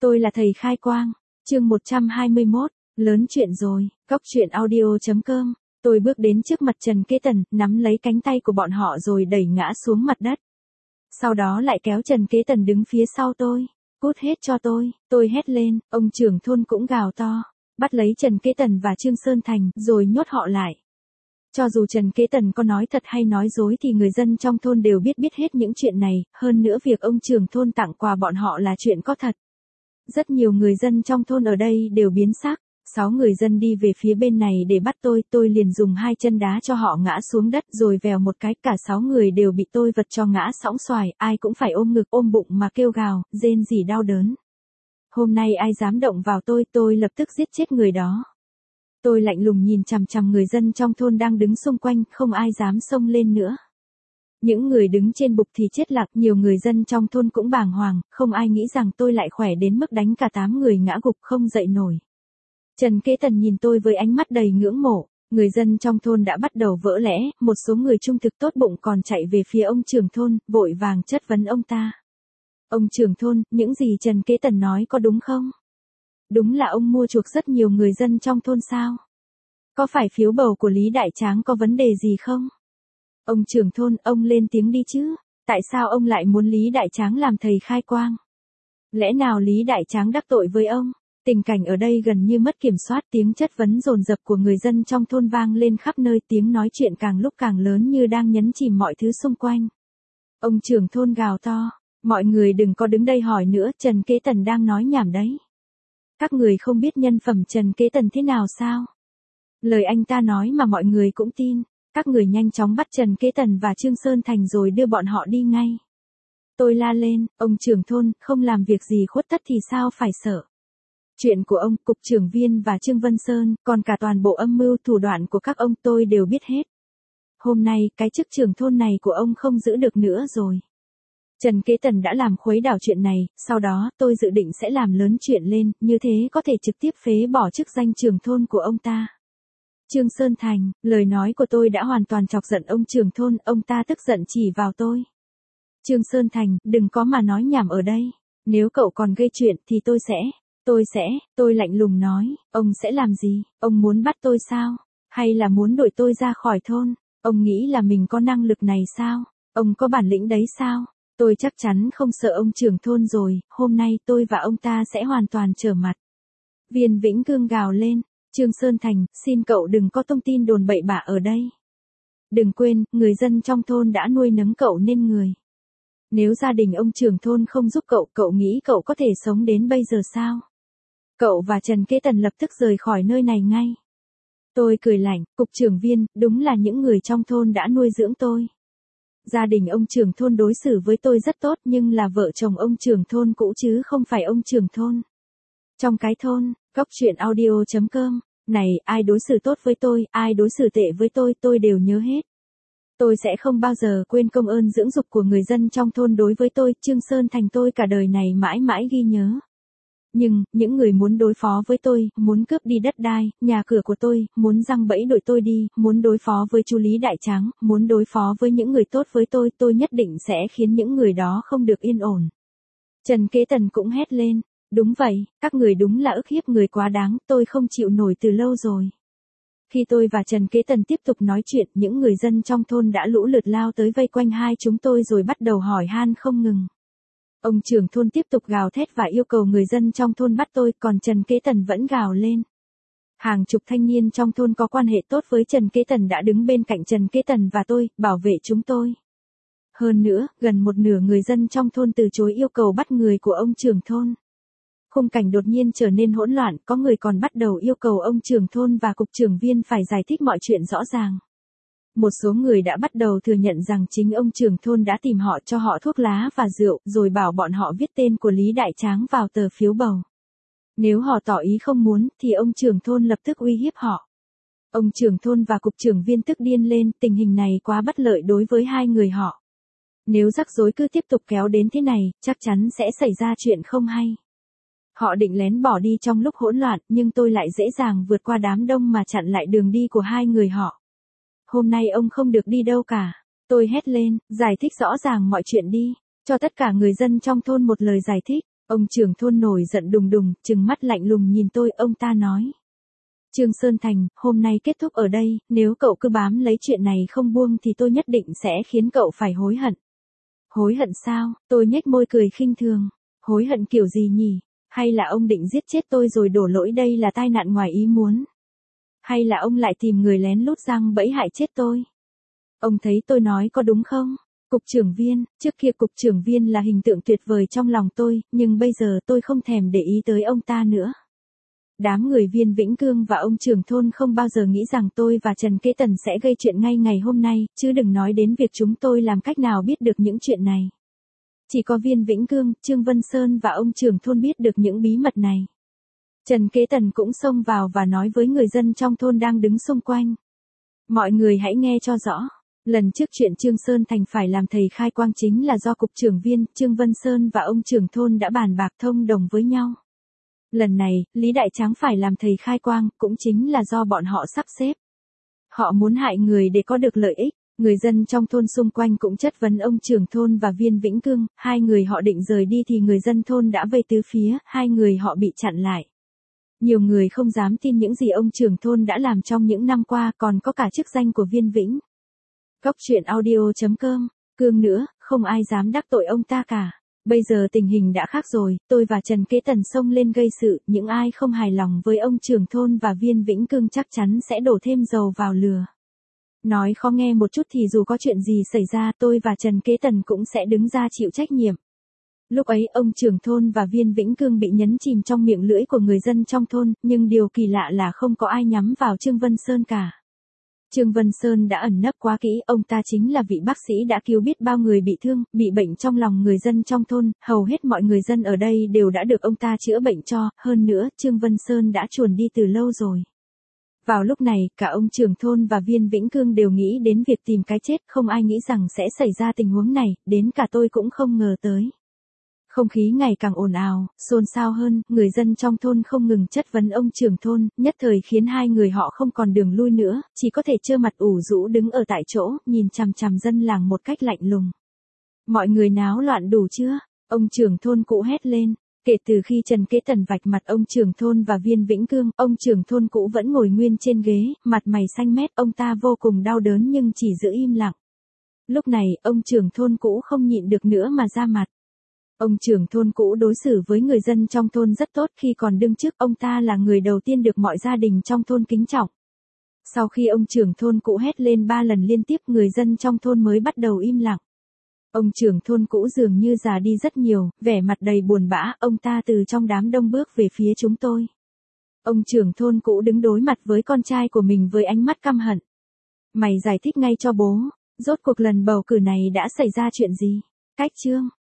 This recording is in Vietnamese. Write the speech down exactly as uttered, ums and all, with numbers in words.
Tôi là thầy khai quang. Chương một trăm hai mươi mốt, lớn chuyện rồi. Cóc truyện audio chấm com. Tôi bước đến trước mặt Trần Kế Tần, nắm lấy cánh tay của bọn họ rồi đẩy ngã xuống mặt đất. Sau đó lại kéo Trần Kế Tần đứng phía sau tôi. Cút hết cho tôi, tôi hét lên, ông trưởng thôn cũng gào to. Bắt lấy Trần Kế Tần và Trương Sơn Thành, rồi nhốt họ lại. Cho dù Trần Kế Tần có nói thật hay nói dối thì người dân trong thôn đều biết biết hết những chuyện này, hơn nữa việc ông trưởng thôn tặng quà bọn họ là chuyện có thật. Rất nhiều người dân trong thôn ở đây đều biến sắc. Sáu người dân đi về phía bên này để bắt tôi, tôi liền dùng hai chân đá cho họ ngã xuống đất rồi vèo một cái, cả sáu người đều bị tôi vật cho ngã sõng xoài, ai cũng phải ôm ngực ôm bụng mà kêu gào, rên rỉ đau đớn. Hôm nay ai dám động vào tôi, tôi lập tức giết chết người đó. Tôi lạnh lùng nhìn chằm chằm người dân trong thôn đang đứng xung quanh, không ai dám xông lên nữa. Những người đứng trên bục thì chết lặng, nhiều người dân trong thôn cũng bàng hoàng, không ai nghĩ rằng tôi lại khỏe đến mức đánh cả tám người ngã gục không dậy nổi. Trần Kế Tần nhìn tôi với ánh mắt đầy ngưỡng mộ, người dân trong thôn đã bắt đầu vỡ lẽ, một số người trung thực tốt bụng còn chạy về phía ông trưởng thôn, vội vàng chất vấn ông ta. Ông trưởng thôn, những gì Trần Kế Tần nói có đúng không? Đúng là ông mua chuộc rất nhiều người dân trong thôn sao? Có phải phiếu bầu của Lý Đại Tráng có vấn đề gì không? Ông trưởng thôn, ông lên tiếng đi chứ, tại sao ông lại muốn Lý Đại Tráng làm thầy khai quang? Lẽ nào Lý Đại Tráng đắc tội với ông? Tình cảnh ở đây gần như mất kiểm soát, tiếng chất vấn dồn dập của người dân trong thôn vang lên khắp nơi, tiếng nói chuyện càng lúc càng lớn như đang nhấn chìm mọi thứ xung quanh. Ông trưởng thôn gào to, mọi người đừng có đứng đây hỏi nữa, Trần Kế Tần đang nói nhảm đấy. Các người không biết nhân phẩm Trần Kế Tần thế nào sao? Lời anh ta nói mà mọi người cũng tin, các người nhanh chóng bắt Trần Kế Tần và Trương Sơn Thành rồi đưa bọn họ đi ngay. Tôi la lên, ông trưởng thôn, không làm việc gì khuất tất thì sao phải sợ. Chuyện của ông, cục trưởng Viên và Trương Vân Sơn, còn cả toàn bộ âm mưu thủ đoạn của các ông tôi đều biết hết. Hôm nay, cái chức trưởng thôn này của ông không giữ được nữa rồi. Trần Kế Tần đã làm khuấy đảo chuyện này, sau đó tôi dự định sẽ làm lớn chuyện lên, như thế có thể trực tiếp phế bỏ chức danh trưởng thôn của ông ta. Trương Sơn Thành, lời nói của tôi đã hoàn toàn chọc giận ông trưởng thôn, ông ta tức giận chỉ vào tôi. Trương Sơn Thành, đừng có mà nói nhảm ở đây, nếu cậu còn gây chuyện thì tôi sẽ... Tôi sẽ, tôi lạnh lùng nói, ông sẽ làm gì, ông muốn bắt tôi sao, hay là muốn đuổi tôi ra khỏi thôn, ông nghĩ là mình có năng lực này sao, ông có bản lĩnh đấy sao, tôi chắc chắn không sợ ông trưởng thôn rồi, hôm nay tôi và ông ta sẽ hoàn toàn trở mặt. Viên Vĩnh Cương gào lên, Trương Sơn Thành, xin cậu đừng có thông tin đồn bậy bạ ở đây. Đừng quên, người dân trong thôn đã nuôi nấng cậu nên người. Nếu gia đình ông trưởng thôn không giúp cậu, cậu nghĩ cậu có thể sống đến bây giờ sao? Cậu và Trần Kế Tần lập tức rời khỏi nơi này ngay. Tôi cười lạnh, cục trưởng Viên, đúng là những người trong thôn đã nuôi dưỡng tôi. Gia đình ông trưởng thôn đối xử với tôi rất tốt nhưng là vợ chồng ông trưởng thôn cũ chứ không phải ông trưởng thôn. Trong cái thôn, cóc truyện audio chấm com, này, ai đối xử tốt với tôi, ai đối xử tệ với tôi, tôi đều nhớ hết. Tôi sẽ không bao giờ quên công ơn dưỡng dục của người dân trong thôn đối với tôi, Trương Sơn Thành tôi cả đời này mãi mãi ghi nhớ. Nhưng, những người muốn đối phó với tôi, muốn cướp đi đất đai, nhà cửa của tôi, muốn giăng bẫy đuổi tôi đi, muốn đối phó với chú Lý Đại Tráng, muốn đối phó với những người tốt với tôi, tôi nhất định sẽ khiến những người đó không được yên ổn. Trần Kế Tần cũng hét lên, đúng vậy, các người đúng là ức hiếp người quá đáng, tôi không chịu nổi từ lâu rồi. Khi tôi và Trần Kế Tần tiếp tục nói chuyện, những người dân trong thôn đã lũ lượt lao tới vây quanh hai chúng tôi rồi bắt đầu hỏi han không ngừng. Ông trưởng thôn tiếp tục gào thét và yêu cầu người dân trong thôn bắt tôi, còn Trần Kế Tần vẫn gào lên. Hàng chục thanh niên trong thôn có quan hệ tốt với Trần Kế Tần đã đứng bên cạnh Trần Kế Tần và tôi, bảo vệ chúng tôi. Hơn nữa, gần một nửa người dân trong thôn từ chối yêu cầu bắt người của ông trưởng thôn. Khung cảnh đột nhiên trở nên hỗn loạn, có người còn bắt đầu yêu cầu ông trưởng thôn và cục trưởng Viên phải giải thích mọi chuyện rõ ràng. Một số người đã bắt đầu thừa nhận rằng chính ông trưởng thôn đã tìm họ cho họ thuốc lá và rượu, rồi bảo bọn họ viết tên của Lý Đại Tráng vào tờ phiếu bầu. Nếu họ tỏ ý không muốn, thì ông trưởng thôn lập tức uy hiếp họ. Ông trưởng thôn và cục trưởng Viên tức điên lên, tình hình này quá bất lợi đối với hai người họ. Nếu rắc rối cứ tiếp tục kéo đến thế này, chắc chắn sẽ xảy ra chuyện không hay. Họ định lén bỏ đi trong lúc hỗn loạn, nhưng tôi lại dễ dàng vượt qua đám đông mà chặn lại đường đi của hai người họ. Hôm nay ông không được đi đâu cả. Tôi hét lên, giải thích rõ ràng mọi chuyện đi, cho tất cả người dân trong thôn một lời giải thích. Ông trưởng thôn nổi giận đùng đùng, trừng mắt lạnh lùng nhìn tôi, ông ta nói. Trương Sơn Thành, hôm nay kết thúc ở đây, nếu cậu cứ bám lấy chuyện này không buông thì tôi nhất định sẽ khiến cậu phải hối hận. Hối hận sao? Tôi nhếch môi cười khinh thường. Hối hận kiểu gì nhỉ? Hay là ông định giết chết tôi rồi đổ lỗi đây là tai nạn ngoài ý muốn? Hay là ông lại tìm người lén lút giăng bẫy hại chết tôi? Ông thấy tôi nói có đúng không? Cục trưởng Viên, trước kia cục trưởng Viên là hình tượng tuyệt vời trong lòng tôi, nhưng bây giờ tôi không thèm để ý tới ông ta nữa. Đám người Viên Vĩnh Cương và ông trưởng thôn không bao giờ nghĩ rằng tôi và Trần Kế Tần sẽ gây chuyện ngay ngày hôm nay, chứ đừng nói đến việc chúng tôi làm cách nào biết được những chuyện này. Chỉ có Viên Vĩnh Cương, Trương Vân Sơn và ông trưởng thôn biết được những bí mật này. Trần Kế Tần cũng xông vào và nói với người dân trong thôn đang đứng xung quanh. Mọi người hãy nghe cho rõ. Lần trước chuyện Trương Sơn Thành phải làm thầy khai quang chính là do cục trưởng Viên, Trương Vân Sơn và ông trưởng thôn đã bàn bạc thông đồng với nhau. Lần này, Lý Đại Tráng phải làm thầy khai quang, cũng chính là do bọn họ sắp xếp. Họ muốn hại người để có được lợi ích. Người dân trong thôn xung quanh cũng chất vấn ông trưởng thôn và Viên Vĩnh Cương, hai người họ định rời đi thì người dân thôn đã vây tứ phía, hai người họ bị chặn lại. Nhiều người không dám tin những gì ông trưởng thôn đã làm trong những năm qua, còn có cả chức danh của Viên Vĩnh. Cóc truyện audio chấm com, Cương nữa, không ai dám đắc tội ông ta cả. Bây giờ tình hình đã khác rồi, tôi và Trần Kế Tần xông lên gây sự, những ai không hài lòng với ông trưởng thôn và Viên Vĩnh Cương chắc chắn sẽ đổ thêm dầu vào lửa. Nói khó nghe một chút thì dù có chuyện gì xảy ra, tôi và Trần Kế Tần cũng sẽ đứng ra chịu trách nhiệm. Lúc ấy ông trưởng thôn và Viên Vĩnh Cương bị nhấn chìm trong miệng lưỡi của người dân trong thôn, nhưng điều kỳ lạ là không có ai nhắm vào Trương Vân Sơn cả. Trương Vân Sơn đã ẩn nấp quá kỹ, ông ta chính là vị bác sĩ đã cứu biết bao người bị thương, bị bệnh trong lòng người dân trong thôn, hầu hết mọi người dân ở đây đều đã được ông ta chữa bệnh cho, hơn nữa, Trương Vân Sơn đã chuồn đi từ lâu rồi. Vào lúc này, cả ông trưởng thôn và Viên Vĩnh Cương đều nghĩ đến việc tìm cái chết, không ai nghĩ rằng sẽ xảy ra tình huống này, đến cả tôi cũng không ngờ tới. Không khí ngày càng ồn ào, xôn xao hơn, người dân trong thôn không ngừng chất vấn ông trưởng thôn, nhất thời khiến hai người họ không còn đường lui nữa, chỉ có thể trơ mặt ủ rũ đứng ở tại chỗ, nhìn chằm chằm dân làng một cách lạnh lùng. Mọi người náo loạn đủ chưa? Ông trưởng thôn cũ hét lên. Kể từ khi Trần Kế Tần vạch mặt ông trưởng thôn và Viên Vĩnh Cương, ông trưởng thôn cũ vẫn ngồi nguyên trên ghế, mặt mày xanh mét, ông ta vô cùng đau đớn nhưng chỉ giữ im lặng. Lúc này, ông trưởng thôn cũ không nhịn được nữa mà ra mặt. Ông trưởng thôn cũ đối xử với người dân trong thôn rất tốt, khi còn đương chức, ông ta là người đầu tiên được mọi gia đình trong thôn kính trọng. Sau khi ông trưởng thôn cũ hét lên ba lần liên tiếp, người dân trong thôn mới bắt đầu im lặng. Ông trưởng thôn cũ dường như già đi rất nhiều, vẻ mặt đầy buồn bã, ông ta từ trong đám đông bước về phía chúng tôi. Ông trưởng thôn cũ đứng đối mặt với con trai của mình với ánh mắt căm hận. Mày giải thích ngay cho bố, rốt cuộc lần bầu cử này đã xảy ra chuyện gì? Cách Trương